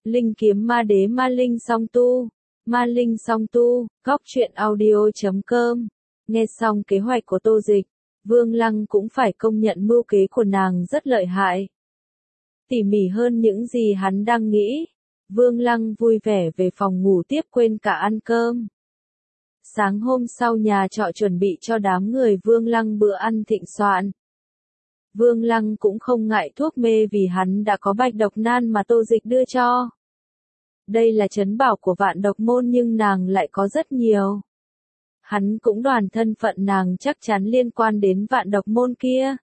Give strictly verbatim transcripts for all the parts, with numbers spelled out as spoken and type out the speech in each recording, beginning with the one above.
Linh kiếm ma đế ma linh song tu. Ma linh song tu, góc truyện audio chấm com. Nghe xong kế hoạch của Tô Dịch, Vương Lăng cũng phải công nhận mưu kế của nàng rất lợi hại. Tỉ mỉ hơn những gì hắn đang nghĩ. Vương Lăng vui vẻ về phòng ngủ tiếp quên cả ăn cơm. Sáng hôm sau nhà trọ chuẩn bị cho đám người Vương Lăng bữa ăn thịnh soạn. Vương Lăng cũng không ngại thuốc mê vì hắn đã có bạch độc nan mà Tô Dịch đưa cho. Đây là trấn bảo của vạn độc môn nhưng nàng lại có rất nhiều. Hắn cũng đoán thân phận nàng chắc chắn liên quan đến vạn độc môn kia.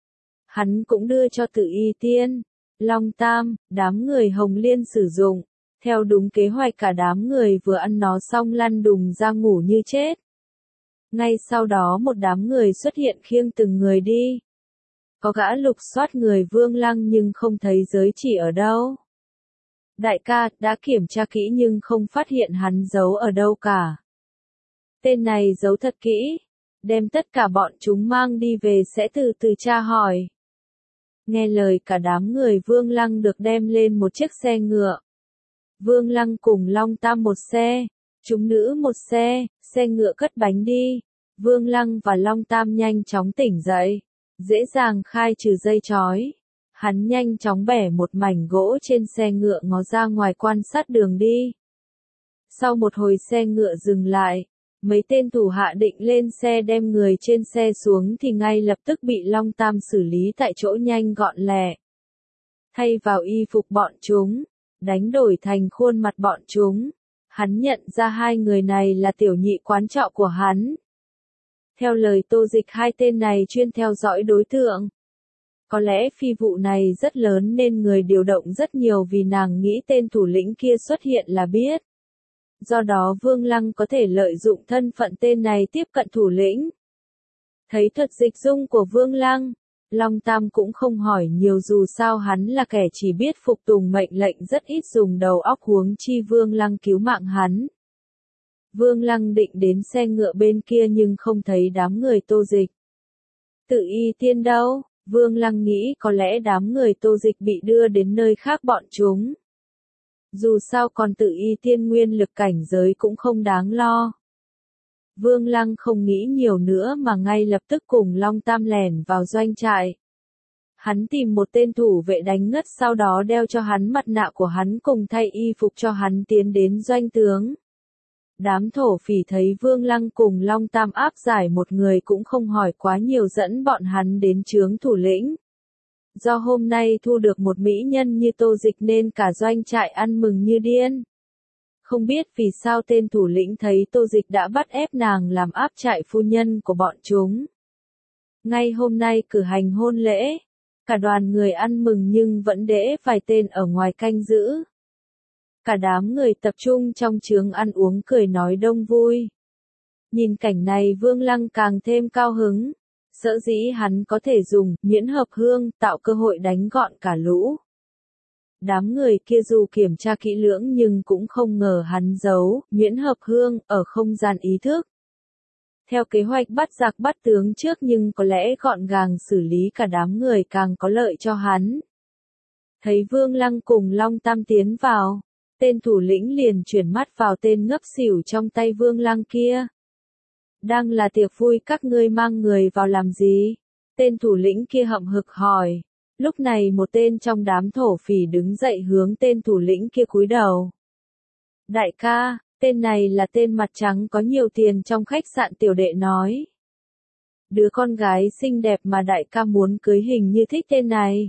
Hắn cũng đưa cho Tự Y Tiên, Long Tam, đám người Hồng Liên sử dụng. Theo đúng kế hoạch cả đám người vừa ăn nó xong lăn đùng ra ngủ như chết. Ngay sau đó một đám người xuất hiện khiêng từng người đi. Có gã lục soát người Vương Lăng nhưng không thấy giới chỉ ở đâu. Đại ca đã kiểm tra kỹ nhưng không phát hiện hắn giấu ở đâu cả. Tên này giấu thật kỹ. Đem tất cả bọn chúng mang đi về sẽ từ từ tra hỏi. Nghe lời cả đám người Vương Lăng được đem lên một chiếc xe ngựa. Vương Lăng cùng Long Tam một xe, chúng nữ một xe, xe ngựa cất bánh đi. Vương Lăng và Long Tam nhanh chóng tỉnh dậy, dễ dàng khai trừ dây trói. Hắn nhanh chóng bẻ một mảnh gỗ trên xe ngựa ngó ra ngoài quan sát đường đi. Sau một hồi xe ngựa dừng lại, mấy tên thủ hạ định lên xe đem người trên xe xuống thì ngay lập tức bị Long Tam xử lý tại chỗ nhanh gọn lẹ. Thay vào y phục bọn chúng, đánh đổi thành khuôn mặt bọn chúng, hắn nhận ra hai người này là tiểu nhị quán trọ của hắn. Theo lời Tô Dịch hai tên này chuyên theo dõi đối tượng. Có lẽ phi vụ này rất lớn nên người điều động rất nhiều vì nàng nghĩ tên thủ lĩnh kia xuất hiện là biết. Do đó Vương Lăng có thể lợi dụng thân phận tên này tiếp cận thủ lĩnh. Thấy thuật dịch dung của Vương Lăng, Long Tam cũng không hỏi nhiều dù sao hắn là kẻ chỉ biết phục tùng mệnh lệnh rất ít dùng đầu óc huống chi Vương Lăng cứu mạng hắn. Vương Lăng định đến xe ngựa bên kia nhưng không thấy đám người Tô Dịch. Tự Y Tiên đâu? Vương Lăng nghĩ có lẽ đám người Tô Dịch bị đưa đến nơi khác bọn chúng. Dù sao còn Tự Y Tiên nguyên lực cảnh giới cũng không đáng lo. Vương Lăng không nghĩ nhiều nữa mà ngay lập tức cùng Long Tam lẻn vào doanh trại. Hắn tìm một tên thủ vệ đánh ngất sau đó đeo cho hắn mặt nạ của hắn cùng thay y phục cho hắn tiến đến doanh tướng. Đám thổ phỉ thấy Vương Lăng cùng Long Tam áp giải một người cũng không hỏi quá nhiều dẫn bọn hắn đến chướng thủ lĩnh. Do hôm nay thu được một mỹ nhân như Tô Dịch nên cả doanh trại ăn mừng như điên. Không biết vì sao tên thủ lĩnh thấy Tô Dịch đã bắt ép nàng làm áp trại phu nhân của bọn chúng. Ngay hôm nay cử hành hôn lễ, cả đoàn người ăn mừng nhưng vẫn để vài tên ở ngoài canh giữ. Cả đám người tập trung trong chướng ăn uống cười nói đông vui. Nhìn cảnh này Vương Lăng càng thêm cao hứng. Sở dĩ hắn có thể dùng miễn hợp hương tạo cơ hội đánh gọn cả lũ. Đám người kia dù kiểm tra kỹ lưỡng nhưng cũng không ngờ hắn giấu miễn hợp hương ở không gian ý thức. Theo kế hoạch bắt giặc bắt tướng trước nhưng có lẽ gọn gàng xử lý cả đám người càng có lợi cho hắn. Thấy Vương Lăng cùng Long Tam tiến vào, tên thủ lĩnh liền chuyển mắt vào tên ngấp xỉu trong tay Vương Lăng kia. Đang là tiệc vui các ngươi mang người vào làm gì? Tên thủ lĩnh kia hậm hực hỏi. Lúc này một tên trong đám thổ phỉ đứng dậy hướng tên thủ lĩnh kia cúi đầu. Đại ca, tên này là tên mặt trắng có nhiều tiền trong khách sạn tiểu đệ nói. Đứa con gái xinh đẹp mà đại ca muốn cưới hình như thích tên này.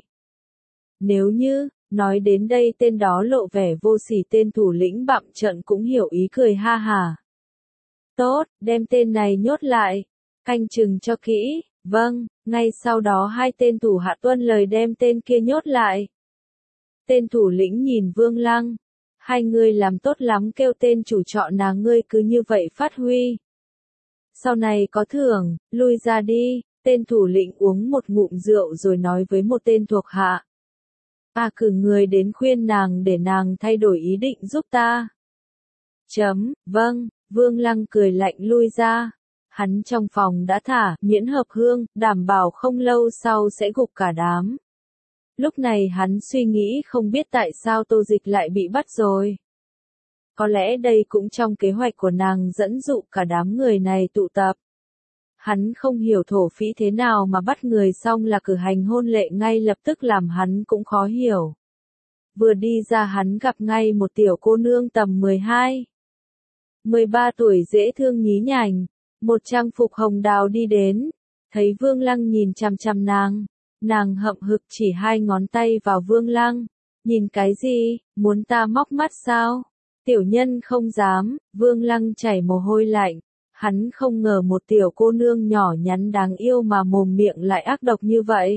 Nếu như, nói đến đây tên đó lộ vẻ vô sỉ tên thủ lĩnh bặm trợn cũng hiểu ý cười ha hà. Tốt, đem tên này nhốt lại, canh chừng cho kỹ, vâng, ngay sau đó hai tên thủ hạ tuân lời đem tên kia nhốt lại. Tên thủ lĩnh nhìn Vương Lăng, hai người làm tốt lắm kêu tên chủ trọ nàng ngươi cứ như vậy phát huy. Sau này có thưởng, lui ra đi, tên thủ lĩnh uống một ngụm rượu rồi nói với một tên thuộc hạ. À cử người đến khuyên nàng để nàng thay đổi ý định giúp ta. Chấm, vâng. Vương Lăng cười lạnh lui ra. Hắn trong phòng đã thả miễn hợp hương, đảm bảo không lâu sau sẽ gục cả đám. Lúc này hắn suy nghĩ không biết tại sao Tô Dịch lại bị bắt rồi. Có lẽ đây cũng trong kế hoạch của nàng dẫn dụ cả đám người này tụ tập. Hắn không hiểu thổ phỉ thế nào mà bắt người xong là cử hành hôn lễ ngay lập tức làm hắn cũng khó hiểu. Vừa đi ra hắn gặp ngay một tiểu cô nương tầm mười hai, mười ba tuổi dễ thương nhí nhảnh, một trang phục hồng đào đi đến, thấy Vương Lăng nhìn chằm chằm nàng, nàng hậm hực chỉ hai ngón tay vào Vương Lăng, nhìn cái gì, muốn ta móc mắt sao? Tiểu nhân không dám, Vương Lăng chảy mồ hôi lạnh, hắn không ngờ một tiểu cô nương nhỏ nhắn đáng yêu mà mồm miệng lại ác độc như vậy.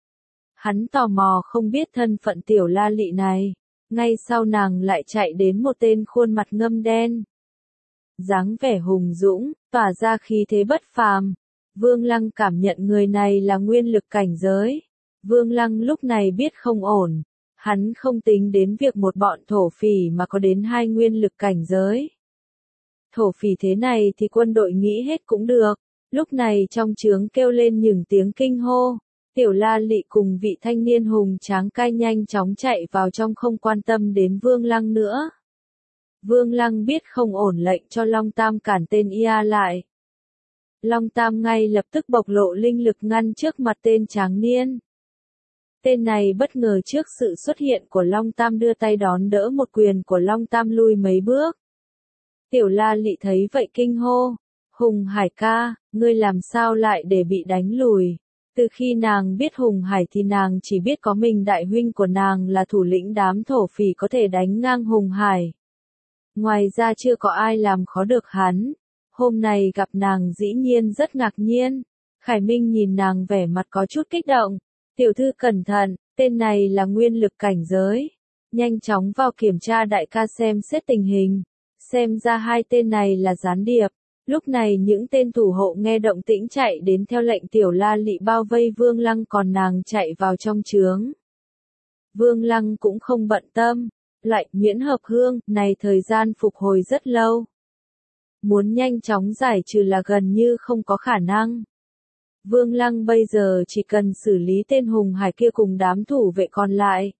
Hắn tò mò không biết thân phận tiểu La Lị này, ngay sau nàng lại chạy đến một tên khuôn mặt ngâm đen. Dáng vẻ hùng dũng, tỏa ra khí thế bất phàm. Vương Lăng cảm nhận người này là nguyên lực cảnh giới. Vương Lăng lúc này biết không ổn, hắn không tính đến việc một bọn thổ phỉ mà có đến hai nguyên lực cảnh giới. Thổ phỉ thế này thì quân đội nghĩ hết cũng được. Lúc này trong trướng kêu lên những tiếng kinh hô. Tiểu La Lị cùng vị thanh niên hùng tráng cai nhanh chóng chạy vào trong không quan tâm đến Vương Lăng nữa. Vương Lăng biết không ổn lệnh cho Long Tam cản tên Ia lại. Long Tam ngay lập tức bộc lộ linh lực ngăn trước mặt tên tráng niên. Tên này bất ngờ trước sự xuất hiện của Long Tam đưa tay đón đỡ một quyền của Long Tam lui mấy bước. Tiểu La Lị thấy vậy kinh hô, Hùng Hải ca, ngươi làm sao lại để bị đánh lùi? Từ khi nàng biết Hùng Hải thì nàng chỉ biết có mình đại huynh của nàng là thủ lĩnh đám thổ phỉ có thể đánh ngang Hùng Hải. Ngoài ra chưa có ai làm khó được hắn. Hôm nay gặp nàng dĩ nhiên rất ngạc nhiên. Khải Minh nhìn nàng vẻ mặt có chút kích động. Tiểu thư cẩn thận, tên này là nguyên lực cảnh giới. Nhanh chóng vào kiểm tra đại ca xem xét tình hình. Xem ra hai tên này là gián điệp. Lúc này những tên thủ hộ nghe động tĩnh chạy đến theo lệnh Tiểu La Lị bao vây Vương Lăng còn nàng chạy vào trong trướng. Vương Lăng cũng không bận tâm. Lại miễn hợp hương, này thời gian phục hồi rất lâu. Muốn nhanh chóng giải trừ là gần như không có khả năng. Vương Lăng bây giờ chỉ cần xử lý tên Hùng Hải kia cùng đám thủ vệ còn lại.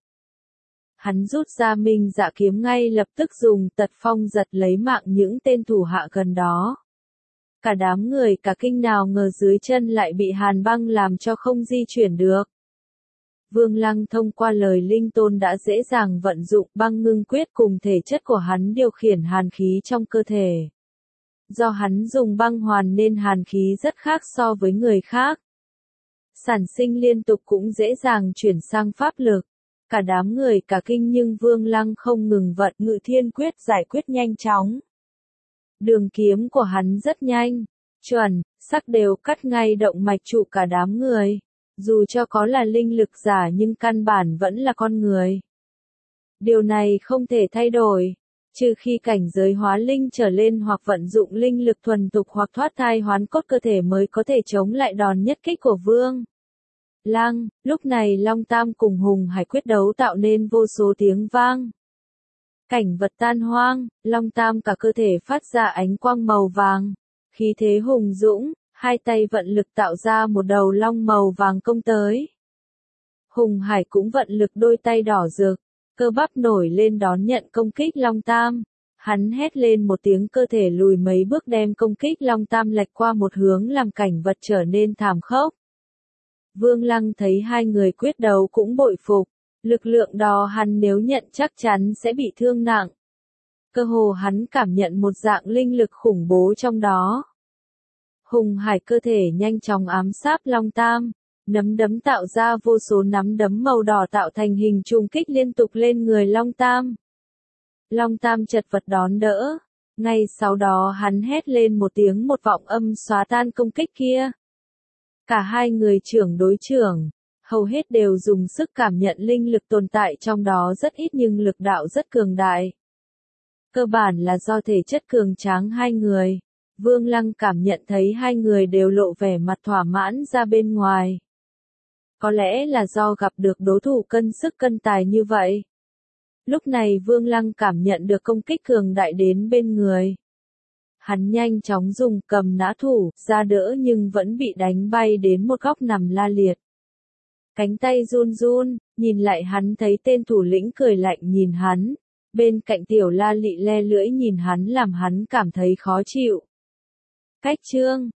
Hắn rút ra Minh Dạ kiếm ngay lập tức dùng tật phong giật lấy mạng những tên thủ hạ gần đó. Cả đám người cả kinh nào ngờ dưới chân lại bị hàn băng làm cho không di chuyển được. Vương Lăng thông qua lời linh tôn đã dễ dàng vận dụng băng ngưng quyết cùng thể chất của hắn điều khiển hàn khí trong cơ thể. Do hắn dùng băng hoàn nên hàn khí rất khác so với người khác. Sản sinh liên tục cũng dễ dàng chuyển sang pháp lực. Cả đám người cả kinh nhưng Vương Lăng không ngừng vận ngự thiên quyết giải quyết nhanh chóng. Đường kiếm của hắn rất nhanh, chuẩn, sắc đều cắt ngay động mạch trụ cả đám người. Dù cho có là linh lực giả nhưng căn bản vẫn là con người. Điều này không thể thay đổi, trừ khi cảnh giới hóa linh trở lên hoặc vận dụng linh lực thuần tục hoặc thoát thai hoán cốt cơ thể mới có thể chống lại đòn nhất kích của Vương Lăng. Lúc này Long Tam cùng Hùng Hải quyết đấu tạo nên vô số tiếng vang. Cảnh vật tan hoang, Long Tam cả cơ thể phát ra ánh quang màu vàng, khí thế hùng dũng. Hai tay vận lực tạo ra một đầu long màu vàng công tới. Hùng Hải cũng vận lực đôi tay đỏ rực, cơ bắp nổi lên đón nhận công kích Long Tam. Hắn hét lên một tiếng cơ thể lùi mấy bước đem công kích Long Tam lệch qua một hướng làm cảnh vật trở nên thảm khốc. Vương Lăng thấy hai người quyết đấu cũng bội phục, lực lượng đó hắn nếu nhận chắc chắn sẽ bị thương nặng. Cơ hồ hắn cảm nhận một dạng linh lực khủng bố trong đó. Hùng Hải cơ thể nhanh chóng ám sát Long Tam, nắm đấm tạo ra vô số nắm đấm màu đỏ tạo thành hình trùng kích liên tục lên người Long Tam. Long Tam chật vật đón đỡ, ngay sau đó hắn hét lên một tiếng một vọng âm xóa tan công kích kia. Cả hai người trưởng đối trưởng, hầu hết đều dùng sức cảm nhận linh lực tồn tại trong đó rất ít nhưng lực đạo rất cường đại. Cơ bản là do thể chất cường tráng hai người. Vương Lăng cảm nhận thấy hai người đều lộ vẻ mặt thỏa mãn ra bên ngoài. Có lẽ là do gặp được đối thủ cân sức cân tài như vậy. Lúc này Vương Lăng cảm nhận được công kích cường đại đến bên người. Hắn nhanh chóng dùng cầm nã thủ ra đỡ nhưng vẫn bị đánh bay đến một góc nằm la liệt. Cánh tay run run, nhìn lại hắn thấy tên thủ lĩnh cười lạnh nhìn hắn. Bên cạnh Tiểu La Lị le lưỡi nhìn hắn làm hắn cảm thấy khó chịu. Cách chương